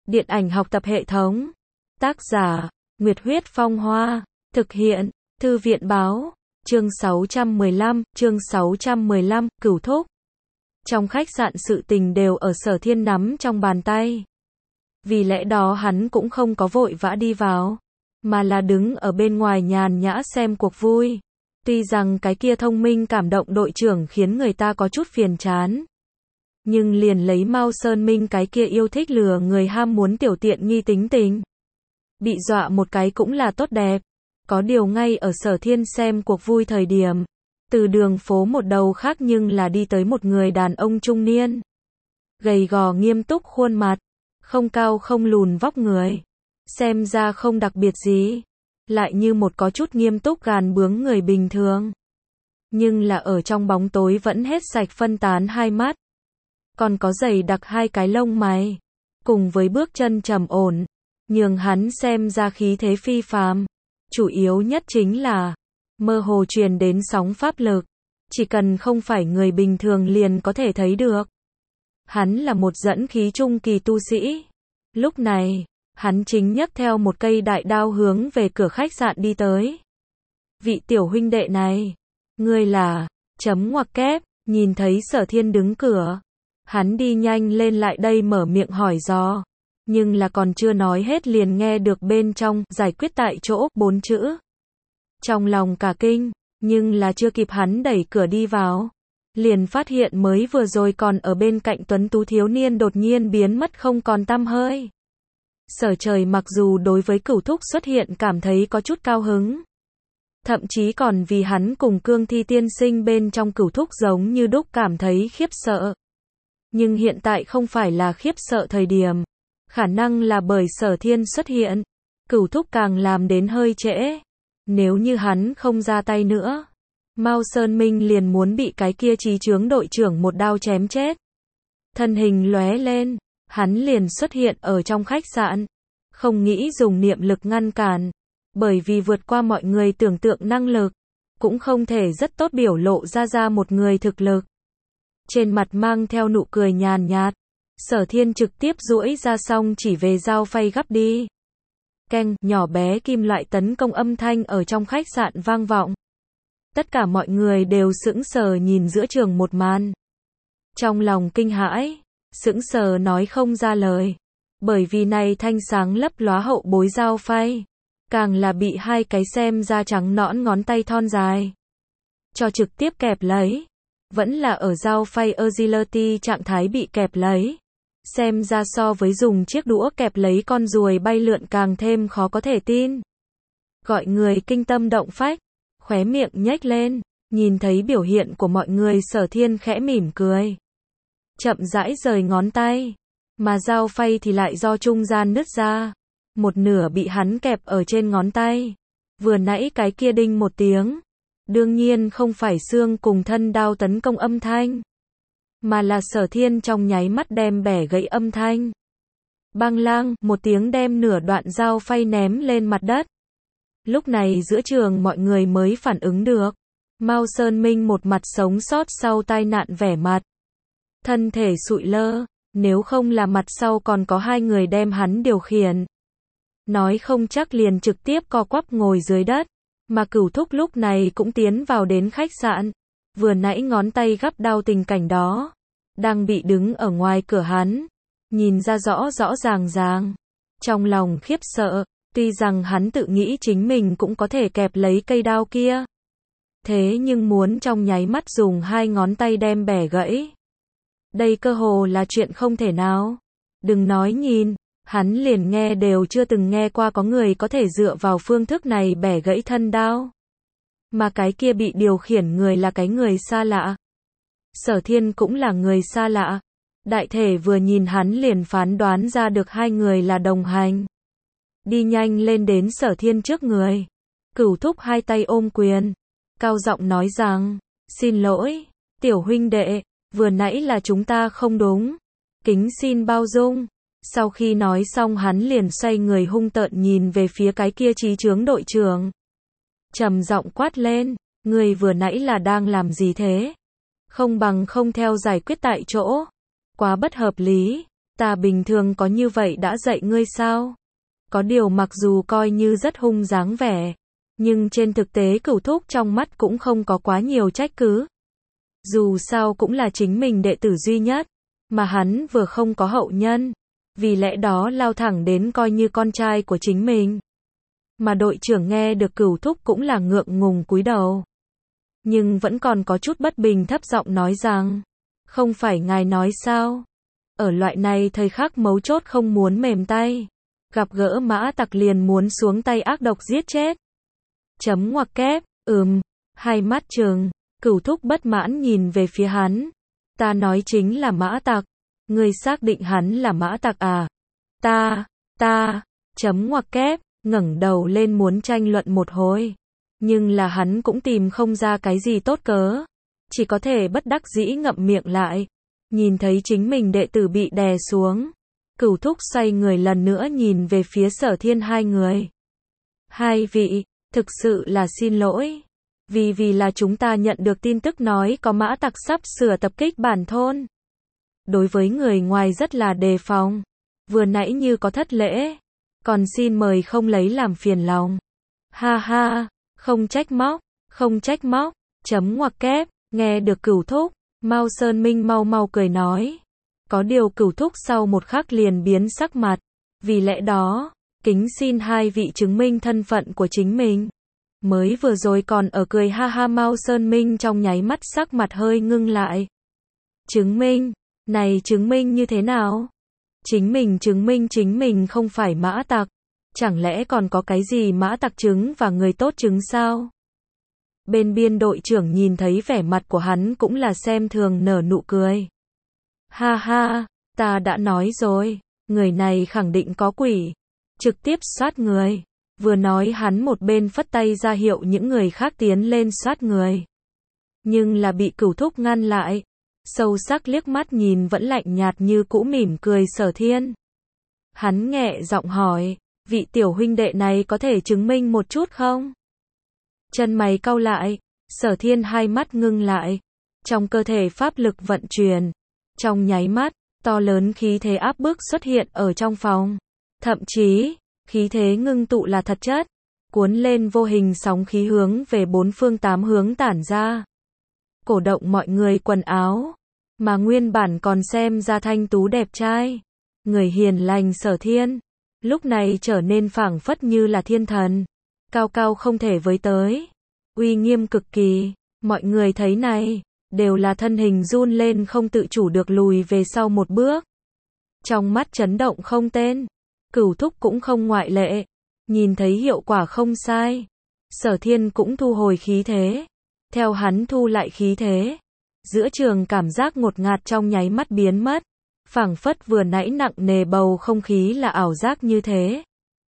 Điện ảnh học tập hệ thống. Tác giả, Nguyệt Huyết Phong Hoa. Thực hiện, Thư viện Báo. Chương 615, Cửu Thúc. Trong khách sạn sự tình đều ở Sở Thiên nắm trong bàn tay. Vì lẽ đó hắn cũng không có vội vã đi vào, mà là đứng ở bên ngoài nhàn nhã xem cuộc vui. Tuy rằng cái kia thông minh cảm động đội trưởng khiến người ta có chút phiền chán, nhưng liền lấy Mao Sơn Minh cái kia yêu thích lừa người ham muốn tiểu tiện nghi tính tình, bị dọa một cái cũng là tốt đẹp. Có điều ngay ở Sở Thiên xem cuộc vui thời điểm, từ đường phố một đầu khác nhưng là đi tới một người đàn ông trung niên, gầy gò nghiêm túc khuôn mặt, không cao không lùn vóc người, xem ra không đặc biệt gì, lại như một có chút nghiêm túc gàn bướng người bình thường. Nhưng là ở trong bóng tối vẫn hết sạch phân tán hai mắt, còn có dày đặc hai cái lông mày, cùng với bước chân trầm ổn, nhường hắn xem ra khí thế phi phàm. Chủ yếu nhất chính là, mơ hồ truyền đến sóng pháp lực, chỉ cần không phải người bình thường liền có thể thấy được. Hắn là một dẫn khí trung kỳ tu sĩ. Lúc này, hắn chính nhấc theo một cây đại đao hướng về cửa khách sạn đi tới. Vị tiểu huynh đệ này, ngươi là, chấm ngoặc kép, nhìn thấy Sở Thiên đứng cửa. Hắn đi nhanh lên lại đây mở miệng hỏi dò. Nhưng là còn chưa nói hết liền nghe được bên trong, giải quyết tại chỗ, 4 chữ. Trong lòng cả kinh, nhưng là chưa kịp hắn đẩy cửa đi vào, liền phát hiện mới vừa rồi còn ở bên cạnh tuấn tú thiếu niên đột nhiên biến mất không còn tăm hơi. Sở Trời mặc dù đối với Cửu Thúc xuất hiện cảm thấy có chút cao hứng, thậm chí còn vì hắn cùng Cương Thi tiên sinh bên trong Cửu Thúc giống như đúc cảm thấy khiếp sợ. Nhưng hiện tại không phải là khiếp sợ thời điểm, khả năng là bởi Sở Thiên xuất hiện, Cửu Thúc càng làm đến hơi trễ. Nếu như hắn không ra tay nữa, Mao Sơn Minh liền muốn bị cái kia trí chướng đội trưởng một đao chém chết. Thân hình lóe lên, hắn liền xuất hiện ở trong khách sạn, không nghĩ dùng niệm lực ngăn cản, bởi vì vượt qua mọi người tưởng tượng năng lực, cũng không thể rất tốt biểu lộ ra một người thực lực. Trên mặt mang theo nụ cười nhàn nhạt, Sở Thiên trực tiếp duỗi ra xong chỉ về dao phay gắp đi. Keng, nhỏ bé kim loại tấn công âm thanh ở trong khách sạn vang vọng. Tất cả mọi người đều sững sờ nhìn giữa trường một màn. Trong lòng kinh hãi, sững sờ nói không ra lời. Bởi vì này thanh sáng lấp lóa hậu bối dao phay, càng là bị hai cái xem da trắng nõn ngón tay thon dài cho trực tiếp kẹp lấy. Vẫn là ở dao phay agility trạng thái bị kẹp lấy. Xem ra so với dùng chiếc đũa kẹp lấy con ruồi bay lượn càng thêm khó có thể tin. Gọi người kinh tâm động phách, khóe miệng nhếch lên, nhìn thấy biểu hiện của mọi người Sở Thiên khẽ mỉm cười. Chậm rãi rời ngón tay, mà dao phay thì lại do trung gian nứt ra. Một nửa bị hắn kẹp ở trên ngón tay. Vừa nãy cái kia đinh một tiếng. Đương nhiên không phải xương cùng thân đao tấn công âm thanh, mà là Sở Thiên trong nháy mắt đem bẻ gãy âm thanh. Bang lang, một tiếng đem nửa đoạn dao phay ném lên mặt đất. Lúc này giữa trường mọi người mới phản ứng được. Mao Sơn Minh một mặt sống sót sau tai nạn vẻ mặt, thân thể sụi lơ, nếu không là mặt sau còn có hai người đem hắn điều khiển, nói không chắc liền trực tiếp co quắp ngồi dưới đất. Mà Cửu Thúc lúc này cũng tiến vào đến khách sạn. Vừa nãy ngón tay gắp đao tình cảnh đó, đang bị đứng ở ngoài cửa hắn, nhìn ra rõ rõ ràng. Trong lòng khiếp sợ, tuy rằng hắn tự nghĩ chính mình cũng có thể kẹp lấy cây đao kia. Thế nhưng muốn trong nháy mắt dùng hai ngón tay đem bẻ gãy. Đây cơ hồ là chuyện không thể nào. Đừng nói nhìn, hắn liền nghe đều chưa từng nghe qua có người có thể dựa vào phương thức này bẻ gãy thân đao. Mà cái kia bị điều khiển người là cái người xa lạ. Sở Thiên cũng là người xa lạ. Đại thể vừa nhìn hắn liền phán đoán ra được hai người là đồng hành. Đi nhanh lên đến Sở Thiên trước người. Cửu Thúc hai tay ôm quyền, cao giọng nói rằng, xin lỗi, tiểu huynh đệ, vừa nãy là chúng ta không đúng. Kính xin bao dung. Sau khi nói xong hắn liền xoay người hung tợn nhìn về phía cái kia trí chướng đội trưởng. Trầm giọng quát lên, người vừa nãy là đang làm gì thế? Không bằng không theo giải quyết tại chỗ. Quá bất hợp lý. Ta bình thường có như vậy đã dạy ngươi sao? Có điều mặc dù coi như rất hung dáng vẻ, nhưng trên thực tế Cửu thúc trong mắt cũng không có quá nhiều trách cứ. Dù sao cũng là chính mình đệ tử duy nhất, mà hắn vừa không có hậu nhân, vì lẽ đó lao thẳng đến coi như con trai của chính mình. Mà đội trưởng nghe được Cửu thúc cũng là ngượng ngùng cúi đầu. Nhưng vẫn còn có chút bất bình thấp giọng nói rằng, không phải ngài nói sao? Ở loại này thời khắc mấu chốt không muốn mềm tay. Gặp gỡ mã tặc liền muốn xuống tay ác độc giết chết. Chấm ngoặc kép, hai mắt trừng, Cửu thúc bất mãn nhìn về phía hắn. Ta nói chính là mã tặc. Ngươi xác định hắn là mã tặc à? Ta, chấm ngoặc kép, ngẩng đầu lên muốn tranh luận một hồi. Nhưng là hắn cũng tìm không ra cái gì tốt cớ. Chỉ có thể bất đắc dĩ ngậm miệng lại. Nhìn thấy chính mình đệ tử bị đè xuống. Cửu thúc xoay người lần nữa nhìn về phía Sở Thiên hai người. Hai vị, thực sự là xin lỗi. Vì là chúng ta nhận được tin tức nói có mã tặc sắp sửa tập kích bản thôn. Đối với người ngoài rất là đề phòng. Vừa nãy như có thất lễ. Còn xin mời không lấy làm phiền lòng. Ha ha, không trách móc, chấm ngoặc kép, nghe được Cửu thúc, Mao Sơn Minh mau cười nói. Có điều Cửu thúc sau một khắc liền biến sắc mặt. Vì lẽ đó, kính xin hai vị chứng minh thân phận của chính mình. Mới vừa rồi còn ở cười ha ha Mao Sơn Minh trong nháy mắt sắc mặt hơi ngưng lại. Chứng minh? Này chứng minh như thế nào? Chính mình chứng minh chính mình không phải mã tặc. Chẳng lẽ còn có cái gì mã tặc chứng và người tốt chứng sao? Bên biên đội trưởng nhìn thấy vẻ mặt của hắn cũng là xem thường nở nụ cười. Ha ha, ta đã nói rồi, người này khẳng định có quỷ. Trực tiếp soát người. Vừa nói hắn một bên phất tay ra hiệu những người khác tiến lên soát người. Nhưng là bị Cửu thúc ngăn lại. Sâu sắc liếc mắt nhìn vẫn lạnh nhạt như cũ mỉm cười Sở Thiên. Hắn nhẹ giọng hỏi, vị tiểu huynh đệ này có thể chứng minh một chút không? Chân mày cau lại, Sở Thiên hai mắt ngưng lại. Trong cơ thể pháp lực vận chuyển. Trong nháy mắt, to lớn khí thế áp bức xuất hiện ở trong phòng. Thậm chí, khí thế ngưng tụ là thật chất. Cuốn lên vô hình sóng khí hướng về bốn phương tám hướng tản ra. Cổ động mọi người quần áo. Mà nguyên bản còn xem ra thanh tú đẹp trai. Người hiền lành Sở Thiên. Lúc này trở nên phảng phất như là thiên thần. Cao cao không thể với tới. Uy nghiêm cực kỳ. Mọi người thấy này. Đều là thân hình run lên không tự chủ được lùi về sau một bước. Trong mắt chấn động không tên. Cửu thúc cũng không ngoại lệ. Nhìn thấy hiệu quả không sai. Sở Thiên cũng thu hồi khí thế. Theo hắn thu lại khí thế. Giữa trường cảm giác ngột ngạt trong nháy mắt biến mất. Phảng phất vừa nãy nặng nề bầu không khí là ảo giác như thế.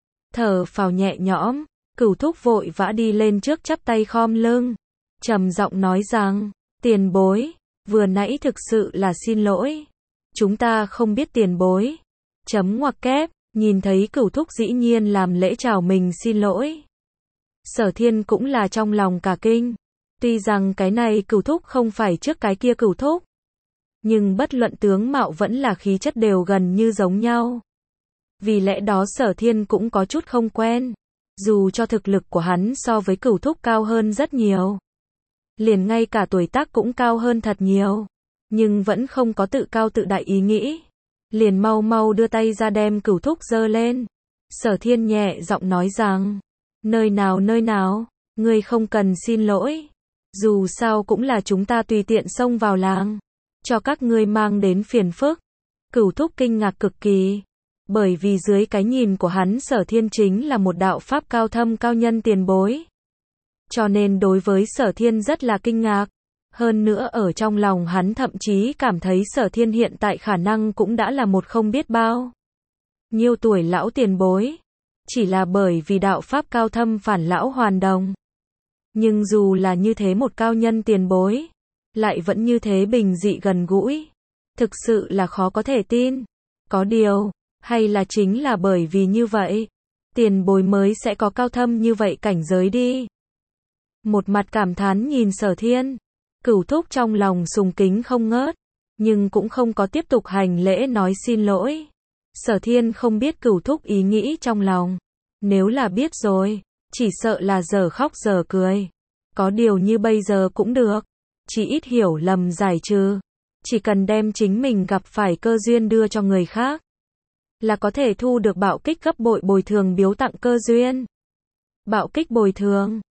Thở phào nhẹ nhõm. Cửu thúc vội vã đi lên trước chắp tay khom lưng. Trầm giọng nói rằng. Tiền bối. Vừa nãy thực sự là xin lỗi. Chúng ta không biết tiền bối. Chấm ngoặc kép. Nhìn thấy Cửu thúc dĩ nhiên làm lễ chào mình xin lỗi. Sở Thiên cũng là trong lòng cả kinh. Tuy rằng cái này Cửu thúc không phải trước cái kia Cửu thúc. Nhưng bất luận tướng mạo vẫn là khí chất đều gần như giống nhau. Vì lẽ đó Sở Thiên cũng có chút không quen. Dù cho thực lực của hắn so với Cửu thúc cao hơn rất nhiều. Liền ngay cả tuổi tác cũng cao hơn thật nhiều. Nhưng vẫn không có tự cao tự đại ý nghĩ. Liền mau đưa tay ra đem Cửu thúc giơ lên. Sở Thiên nhẹ giọng nói rằng. Nơi nào, ngươi không cần xin lỗi. Dù sao cũng là chúng ta tùy tiện xông vào làng. Cho các ngươi mang đến phiền phức. Cửu thúc kinh ngạc cực kỳ. Bởi vì dưới cái nhìn của hắn Sở Thiên chính là một đạo pháp cao thâm cao nhân tiền bối. Cho nên đối với Sở Thiên rất là kinh ngạc. Hơn nữa ở trong lòng hắn thậm chí cảm thấy Sở Thiên hiện tại khả năng cũng đã là một không biết bao nhiêu tuổi lão tiền bối. Chỉ là bởi vì đạo pháp cao thâm phản lão hoàn đồng. Nhưng dù là như thế một cao nhân tiền bối, lại vẫn như thế bình dị gần gũi. Thực sự là khó có thể tin. Có điều, hay là chính là bởi vì như vậy, tiền bối mới sẽ có cao thâm như vậy cảnh giới đi. Một mặt cảm thán nhìn Sở Thiên. Cửu thúc trong lòng sùng kính không ngớt. nhưng cũng không có tiếp tục hành lễ nói xin lỗi. Sở Thiên không biết Cửu Thúc ý nghĩ trong lòng. Nếu là biết rồi, chỉ sợ là giờ khóc giờ cười. Có điều như bây giờ cũng được. Chỉ ít hiểu lầm giải trừ. Chỉ cần đem chính mình gặp phải cơ duyên đưa cho người khác, là có thể thu được bạo kích gấp bội bồi thường biếu tặng cơ duyên. Bạo kích bồi thường.